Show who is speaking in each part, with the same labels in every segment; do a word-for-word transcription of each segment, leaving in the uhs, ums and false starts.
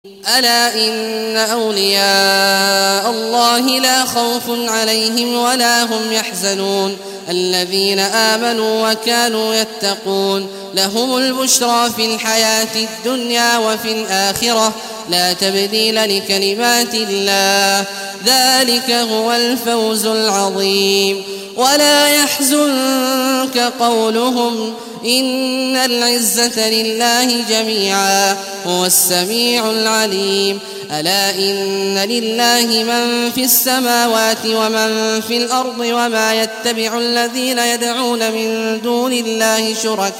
Speaker 1: ألا إن أولياء الله لا خوف عليهم ولا هم يحزنون الذين آمنوا وكانوا يتقون لهم البشرى في الحياة الدنيا وفي الآخرة لا تبديل لكلمات الله ذلك هو الفوز العظيم. ولا يحزنك قولهم إن العزة لله جميعا هو السميع العليم. ألا إن لله من في السماوات ومن في الأرض وما يتبع الذين يدعون من دون الله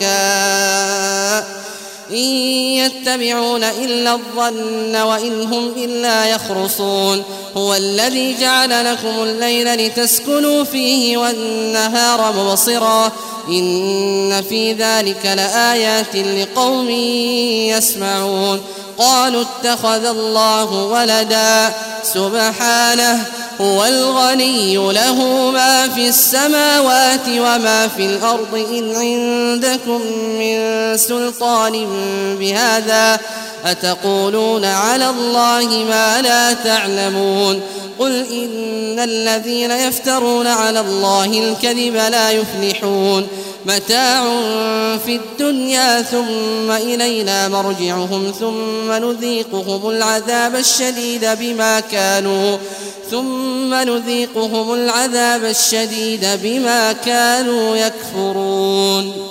Speaker 1: شركاء إن يتبعون إلا الظن وإن هم إلا يخرصون. هو الذي جعل لكم الليل لتسكنوا فيه والنهار مبصرا إن في ذلك لآيات لقوم يسمعون. قالوا اتخذ الله ولدا سبحانه هو الغني له ما في السماوات وما في الأرض إن عندكم من سلطان بهذا أتقولون على الله ما لا تعلمون. قل إن الذين يفترون على الله الكذب لا يفلحون متاع في الدنيا ثم إلينا مرجعهم ثم نذيقهم العذاب الشديد بما كانوا ثم نذيقهم العذاب الشديد بما كانوا يكفرون.